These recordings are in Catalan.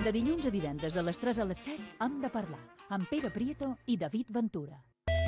De dilluns a divendres de les 3 a les 7 hem de parlar amb Pere Prieto i David Ventura.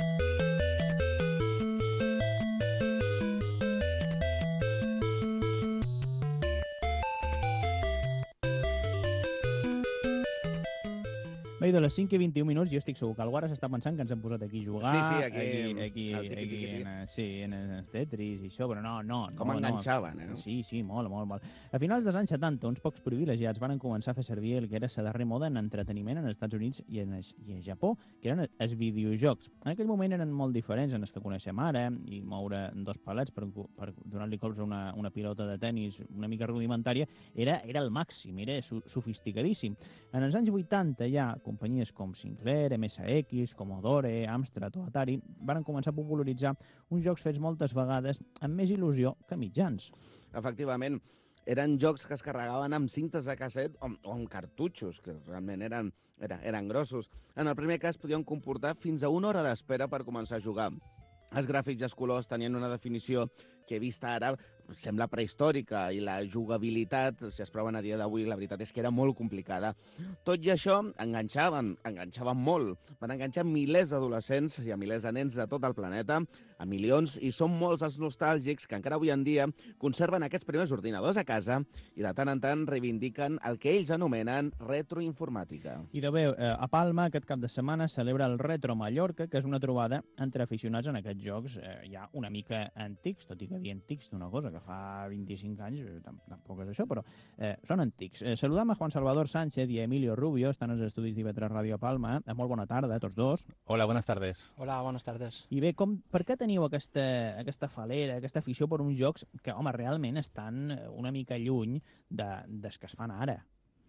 Bé, de les 5 i 21 minuts, jo estic segur que algú ara s'està pensant que ens hem posat aquí a jugar. Sí, aquí en el Tetris i això, però no. Com enganxaven, eh? Sí, molt. A finals dels anys 70, uns pocs privilegiats van començar a fer servir el que era la darrera moda en entreteniment en els Estats Units i en Japó, que eren els videojocs. En aquell moment eren molt diferents en els que coneixem ara, i moure dos palets per donar-li cops a una pilota de tennis una mica rudimentària era el màxim, era sofisticadíssim. En els anys 80 ja companyies com Sinclair, MSX, Commodore, Amstrad o Atari van començar a popularitzar uns jocs fets moltes vegades amb més il·lusió que mitjans. Efectivament, eren jocs que es carregaven amb cintes de casset o amb cartutxos, que realment eren grossos. En el primer cas podien comportar fins a 1 hora d'espera per començar a jugar. Els gràfics i els colors tenien una definició que, vista ara, sembla prehistòrica, i la jugabilitat, si es proven a dia d'avui, la veritat és que era molt complicada. Tot i això, enganxaven molt. Van enganxar milers d'adolescents i a milers de nens de tot el planeta, a milions, i són molts els nostàlgics que encara avui en dia conserven aquests primers ordinadors a casa i de tant en tant reivindiquen el que ells anomenen retroinformàtica. I de bé, a Palma aquest cap de setmana celebra el Retro Mallorca, que és una trobada entre aficionats en aquests jocs ja una mica antics, tot i que dir antics d'una cosa que fa 25 anys, tampoc és això, però són antics. Saludam a Juan Salvador Sánchez i a Emilio Rubio, estan als estudis d'IV3 Ràdio a Palma. Molt bona tarda, tots dos. Hola, buenas tardes. Hola, buenas tardes. I bé, per què teniu aquesta falera, aquesta afició per uns jocs que, home, realment estan una mica lluny des que es fan ara?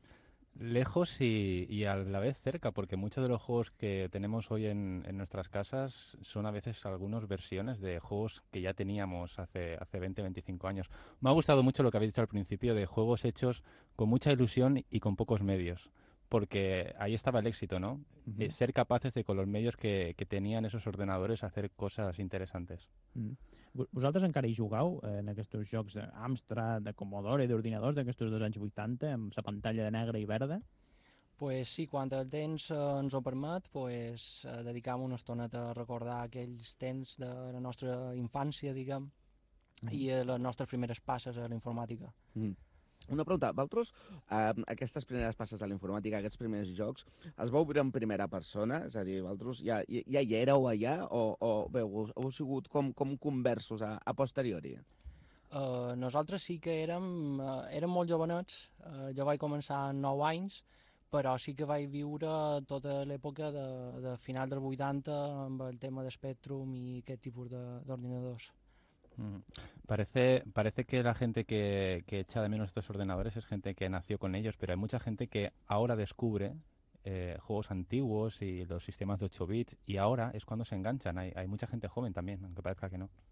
Lejos y a la vez cerca, porque muchos de los juegos que tenemos hoy en nuestras casas son a veces algunas versiones de juegos que ya teníamos hace 20, 25 años. Me ha gustado mucho lo que habéis dicho al principio de juegos hechos con mucha ilusión y con pocos medios, porque ahí estaba el éxito, ¿no? Ser capaces de, con los medios que tenían esos ordenadores, hacer cosas interesantes. Vosaltres encara hi jugueu en aquests jocs d'Amstrad, de Commodore, d'ordinadors d'aquests dels anys 80, amb la pantalla de negra i verda? Pues sí, quan el temps ens ho permet, pues, dedicam una estoneta a recordar aquells temps de la nostra infància, diguem, i les nostres primeres passes a la informàtica. Una pregunta, vosaltres, aquestes primeres passes a la informàtica, aquests primers jocs, els vau veure en primera persona? És a dir, vosaltres ja hi éreu allà o bé, heu sigut com conversos a posteriori? Nosaltres sí que érem molt jovenets. Jo vaig començar amb 9 anys, però sí que vaig viure tota l'època de final dels 80 amb el tema de Spectrum i aquest tipus d'ordinadors. Parece que la gente que echa de menos estos ordenadores es gente que nació con ellos, pero hay mucha gente que ahora descubre juegos antiguos y los sistemas de 8 bits y ahora es cuando se enganchan. Hay mucha gente joven también, aunque parezca que no.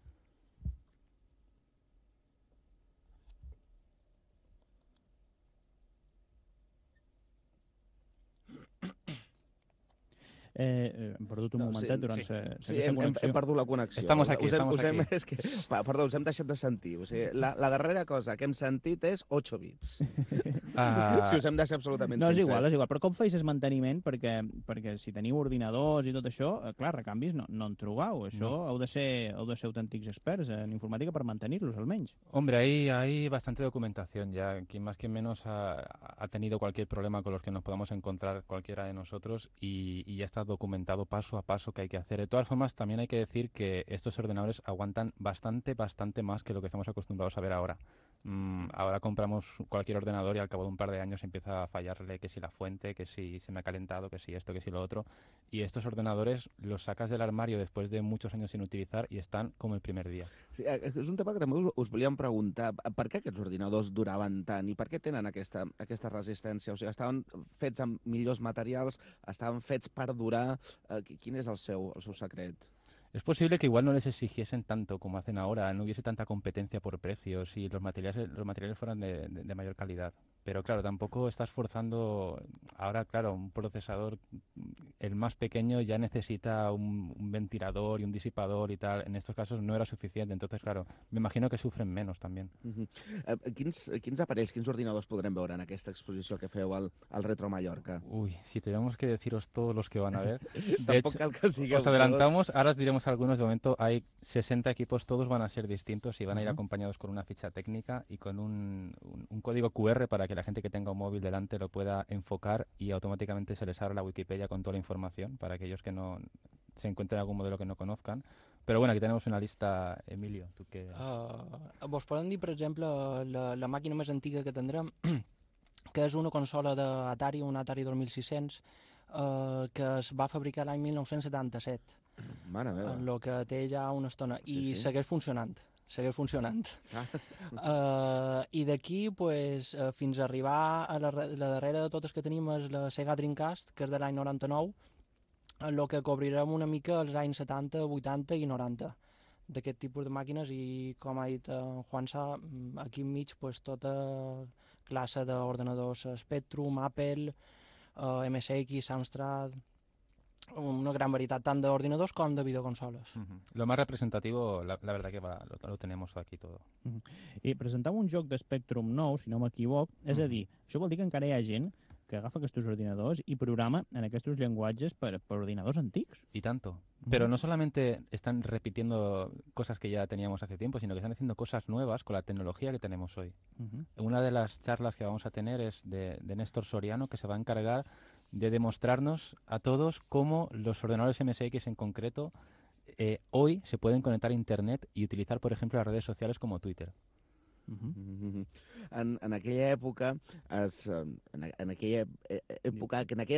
Hem perdut un momentet durant aquesta connexió. Hem perdut la connexió. Estamos aquí. És que, perdó, us hem deixat de sentir. O sigui, la darrera cosa que hem sentit és 8 bits. Si us hem de ser absolutament sincers. No, és igual. Però com feis el manteniment? Perquè si teniu ordinadors i tot això, clar, recanvis no en trobeu. Això heu de ser autèntics experts en informàtica per mantenir-los, almenys. Hombre, hay bastante documentación ya. Quien más que menos ha tenido cualquier problema con los que nos podamos encontrar cualquiera de nosotros y ya está documentado paso a paso que hay que hacer. De todas formas, también hay que decir que estos ordenadores aguantan bastante más que lo que estamos acostumbrados a ver ahora. Ahora compramos cualquier ordenador y al cabo de un par de años empieza a fallarle que si la fuente, que si se me ha calentado, que si esto, que si lo otro. Y estos ordenadores los sacas del armario después de muchos años sin utilizar y están como el primer día. Sí, és un tema que també us volíem preguntar. Per què aquests ordinadors duraven tant i per què tenen aquesta resistència? O sigui, estaven fets amb millors materials, estaven fets per durar. Quin és el seu secret? Es posible que igual no les exigiesen tanto como hacen ahora, no hubiese tanta competencia por precios y los materiales fueran de mayor calidad. Pero claro, tampoco estás forzando... Ahora, claro, un procesador el más pequeño ya necesita un ventilador y un disipador y tal. En estos casos no era suficiente. Entonces, claro, me imagino que sufren menos también. Quins aparells, quins ordinadors podrem veure en aquesta exposició que feu al Retro Mallorca? Uy, si tenemos que deciros todos los que van a ver. De Tampoc hecho, cal que sigueu os adelantamos, ahora os diremos algunos. De momento hay 60 equipos, todos van a ser distintos y van a ir acompañados con una ficha técnica y con un código QR para que la gente que tenga un móvil delante lo pueda enfocar y automáticamente se les abra la Wikipedia con toda la información para aquellos que no se encuentren algún modelo que no conozcan. Pero bueno, aquí tenemos una lista, Emilio. ¿Tú qué? Vos podem dir, per exemple, la màquina més antiga que tindrem, que és una consola d'Atari, un Atari 2600, que es va fabricar l'any 1977, Mare meva. el que té ja una estona, Sí, i sí. segueix funcionant. I d'aquí, pues, fins a arribar a la darrera de totes que tenim és la Sega Dreamcast, que és de l'any 99, en el que cobrirem una mica els anys 70, 80 i 90 d'aquest tipus de màquines i, com ha dit Juansa, aquí enmig pues, tota classe d'ordenadors Spectrum, Apple, MSX, Amstrad, una gran varietat tant d'ordinadors com de videoconsoles. Lo más representativo, la verdad que lo tenemos aquí todo. I presentava un joc de Spectrum nou, si no m'equivoc, és a dir, això vol dir que encara hi ha gent que agafa aquests ordinadors y programa en aquests llenguatges per ordinadors antics. Y tanto. Pero no solamente están repitiendo cosas que ya teníamos hace tiempo, sino que están haciendo cosas nuevas con la tecnología que tenemos hoy. Una de las charlas que vamos a tener es de Néstor Soriano, que se va a encargar de demostrarnos a todos cómo los ordenadores MSX en concreto hoy se pueden conectar a Internet y utilizar, por ejemplo, las redes sociales como Twitter. En aquella època, en aquella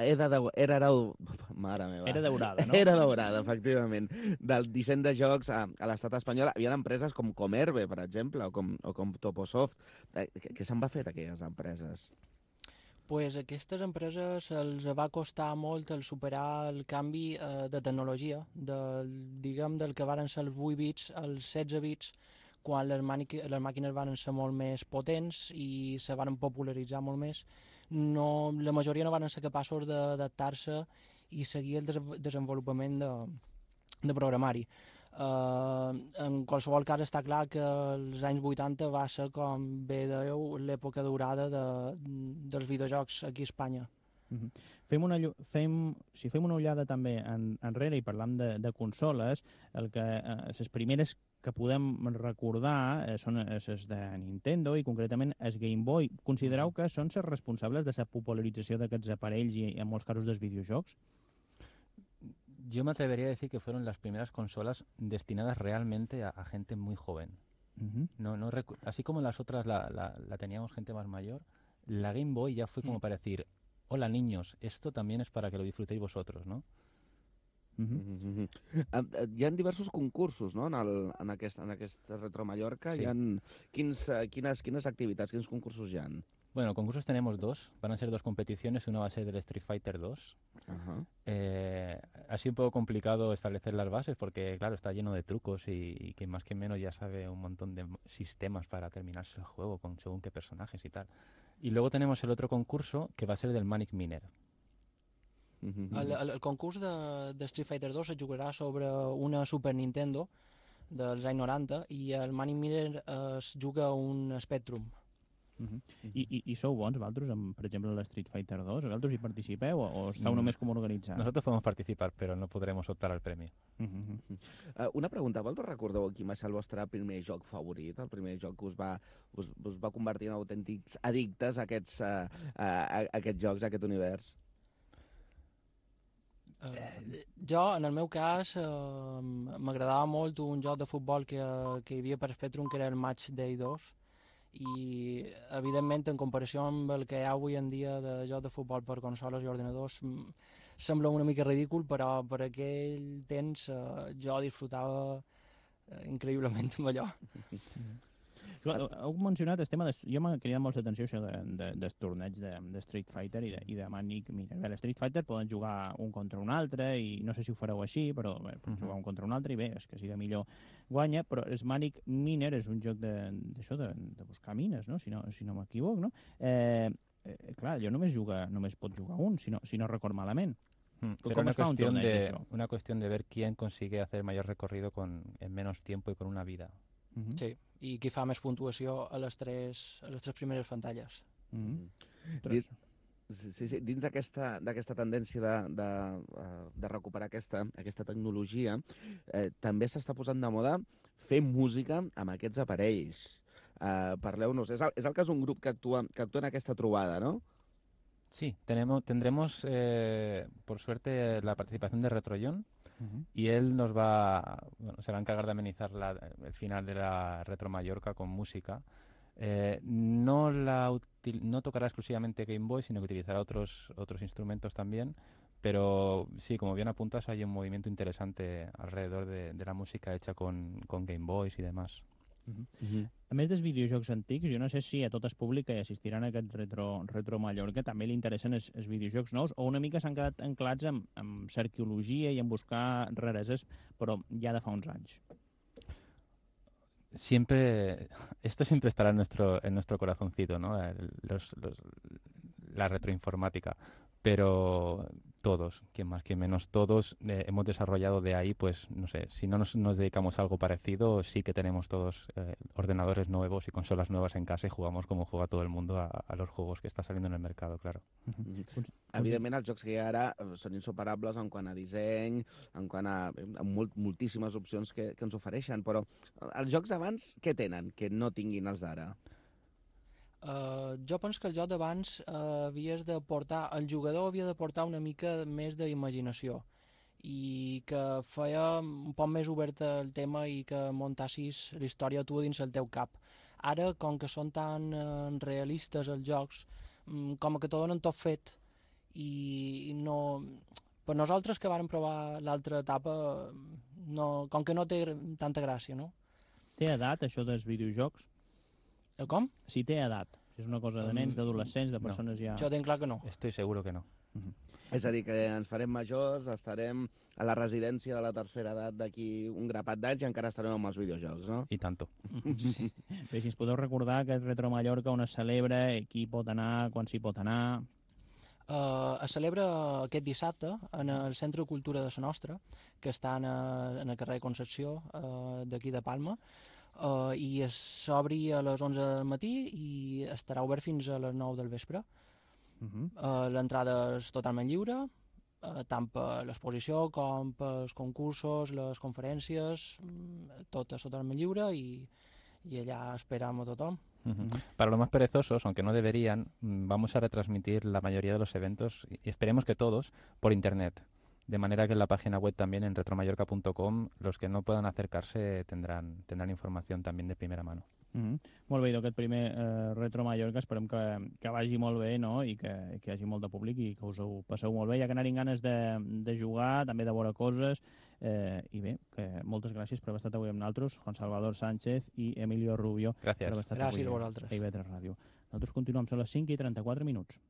mare meva. Era daurada, no? Era daurada, efectivament. Del disseny de jocs a l'estat espanyol hi ha empreses com Comerbe, per exemple, o com Toposoft. Què se'n va fer d'aquelles empreses? Pues aquestes empreses els va costar molt el superar el canvi de tecnologia, diguem, del que varen ser els 8 bits als 16 bits, quan les màquines van ser molt més potents i se van popularitzar molt més. La majoria no van ser capaços d'adaptar-se i seguir el desenvolupament de programari. En qualsevol cas està clar que els anys 80 va ser, com bé dèieu, l'època daurada dels videojocs aquí a Espanya. Fem una ullada també enrere i parlam de consoles, les primeres que podem recordar són les de Nintendo i concretament el Game Boy. Considereu que són les responsables de la popularització d'aquests aparells i en molts casos dels videojocs? Yo me atrevería a decir que fueron las primeras consolas destinadas realmente a gente muy joven. Así como las otras la teníamos gente más mayor, la Game Boy ya fue como para decir, hola niños, esto también es para que lo disfrutéis vosotros, ¿no? Hi ha diversos concursos, no?, en aquest Retro Mallorca. Sí. Quines activitats, quins concursos hi ha? Bueno, concursos tenemos dos. Van a ser dos competiciones. Una va a ser del Street Fighter 2. Ha sido un poco complicado establecer las bases porque, claro, está lleno de trucos y que más que menos ya sabe un montón de sistemas para terminarse el juego con según qué personajes y tal. Y luego tenemos el otro concurso que va a ser del Manic Miner. El concurs de Street Fighter 2 se jugarà sobre una Super Nintendo dels anys 90 i el Manic Miner es juga a un Spectrum. I sou bons, vosaltres, per exemple, l'Street Fighter 2? Vosaltres hi participeu o esteu només com organitzant? Nosotros podemos participar, pero no podremos optar al premio. Una pregunta, vosaltres recordeu quin va ser el vostre primer joc favorit? El primer joc que us va convertir en autèntics addictes a aquests jocs, a aquest univers? Jo, en el meu cas, m'agradava molt un joc de futbol que hi havia per Spectrum, que era el Match Day 2, i evidentment en comparació amb el que hi ha avui en dia de joc de futbol per consoles i ordinadors sembla una mica ridícul, però per aquell temps jo disfrutava increïblement amb allò. Heu mencionat el tema jo m'ha cridat molt l'atenció això dels torneigs de Street Fighter i de Manic Miner. Bé, l'Street Fighter poden jugar un contra un altre i no sé si ho fareu així, però bé, poden jugar un contra un altre i bé, és que si de millor guanya, però el Manic Miner és un joc de buscar mines, no? Si no m'equivoc, no? Clar, allò només pot jugar un, si no record malament. Será Com es fa un torneig, això? una cuestión de ver quién consigue hacer mayor recorrido en menos tiempo y con una vida. Sí, i qui fa més puntuació a les tres primeres pantalles. Ostres. Sí. Dins d'aquesta tendència de recuperar aquesta tecnologia, també s'està posant de moda fer música amb aquests aparells. Parleu-nos, és el cas d'un grup que actua en aquesta trobada, ¿no? Sí, tendremos por suerte la participación de Retroyon y él se va a encargar de amenizar el final de la Retro Mallorca con música. No tocará exclusivamente Game Boy, sino que utilizará otros instrumentos también. Pero sí, como bien apuntas, hay un movimiento interesante alrededor de la música hecha con Game Boys y demás. A més dels videojocs antics, jo no sé si a tot el públic que assistiran a aquest Retro Mallorca també li interessen els videojocs nous o una mica s'han quedat anclats amb arqueologia i en buscar rareses, però ja de fa uns anys. Esto siempre estará en nuestro corazoncito, ¿no? La retroinformática. Pero todos, quien más, quien menos, todos hemos desarrollado de ahí, pues no sé, si no nos dedicamos a algo parecido, sí que tenemos todos ordenadores nuevos y consolas nuevas en casa y jugamos como juega todo el mundo a los juegos que está saliendo en el mercado, claro. Evidentment, els jocs que hi ha ara són insuperables en quant a disseny, en quant a moltíssimes opcions que ens ofereixen, però els jocs d'abans què tenen que no tinguin els d'ara? Jo penso que el joc d'abans el jugador havia de portar una mica més d'imaginació i que feia un poc més obert el tema i que muntassis la història tu dins el teu cap. Ara, com que són tan realistes els jocs, com que t'ho donen tot fet i no... Per nosaltres que vàrem provar l'altra etapa, com que no té tanta gràcia, no? Té edat, això dels videojocs? Com? Si té edat. Si és una cosa de nens, d'adolescents, de persones ja... Jo tinc clar que no. Estoy seguro que no. És a dir, que ens farem majors, estarem a la residència de la tercera edat d'aquí un grapat d'anys i encara estarem amb els videojocs, no? I tanto. Bé, si ens podeu recordar que és Retro Mallorca on es celebra, qui pot anar, quan s'hi pot anar... Es celebra aquest dissabte en el Centre de Cultura de la Nostra, que està en el carrer Concepció, d'aquí de Palma, i s'obri a les 11 del matí i estarà obert fins a les 9 del vespre. L'entrada és totalment lliure, tant per l'exposició com pels concursos, les conferències, tot és totalment lliure i allà esperam a tothom. Para los más perezosos, aunque no deberían, vamos a retransmitir la mayoría de los eventos, y esperemos que todos, por internet. De manera que en la página web también, en retromallorca.com, los que no puedan acercarse tendrán información también de primera mano. Molt bé, aquest primer Retro Mallorca esperem que vagi molt bé, no? I que hi hagi molt de públic i que us ho passeu molt bé, ja que anarem ganes de jugar, també de veure coses, i bé, que moltes gràcies per haver estat avui amb nosaltres, Juan Salvador Sánchez i Emilio Rubio. Gràcies. Gràcies a vosaltres. A IB3 Ràdio. Nosaltres continuem, són les 5:34.